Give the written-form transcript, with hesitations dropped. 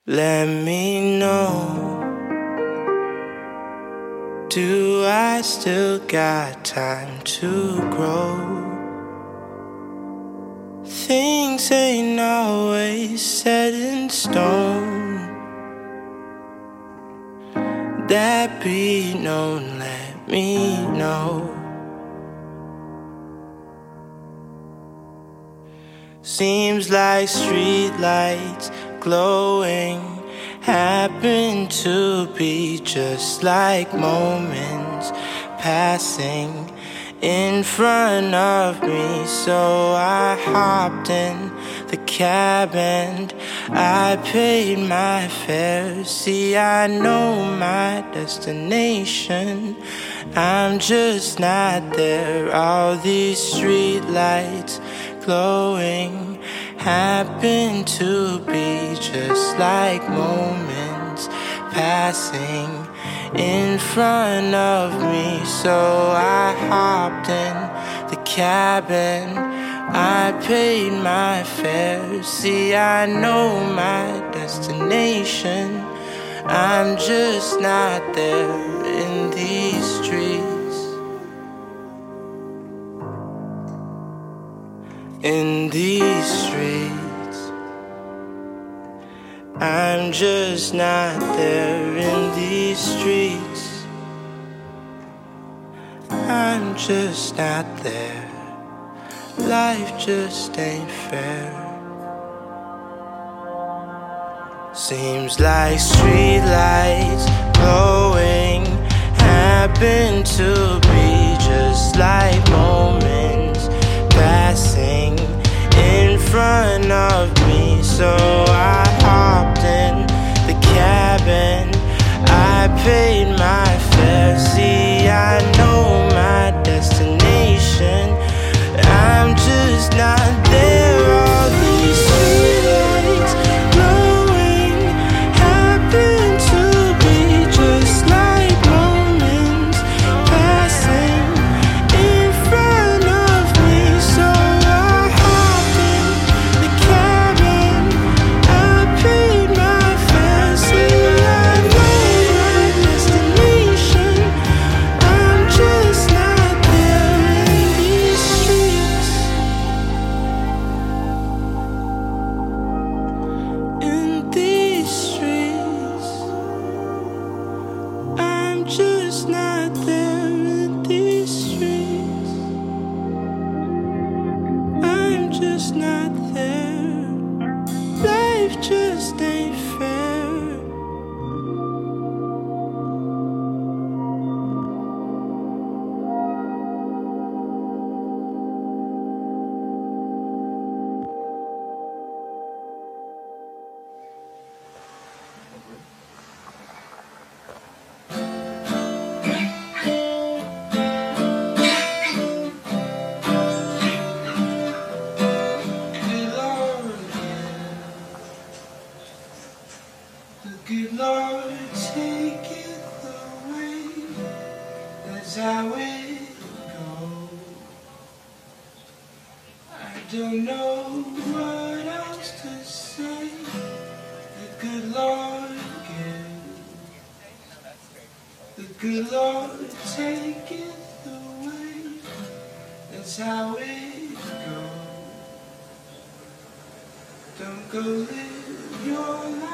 Let me know, do I still got time to grow? Things ain't always set in stone. That be known, let me know. Seems like streetlights glowing happen to be just like moments passing in front of me. So I hopped in the cab and I paid my fare. See, I know my destination, I'm just not there. All these streetlights glowing happen to be just like moments passing in front of me. So I hopped in the cab and I paid my fare. See, I know my destination, I'm just not there in these streets. In these streets, I'm just not there. In these streets, I'm just not there. Life just ain't fair. Seems like streetlights glowing happen to be just like moments passing in front of me. So I hopped in the cab and I paid my fare. See, I know my destination, I'm just not there. All these streetlights glowing happen to be just like moments passing in front of me. So I hopped in the cab and I paid my fare. See, I know my destination, I'm just not there in these streets. In these streets, I'm just not there. In these streets, I'm just not there. Life just ain't fair. Good Lord, take it away. That's how it goes. I don't know what else to say. The good Lord gives. The good Lord, take it away. That's how it goes. Don't go live your life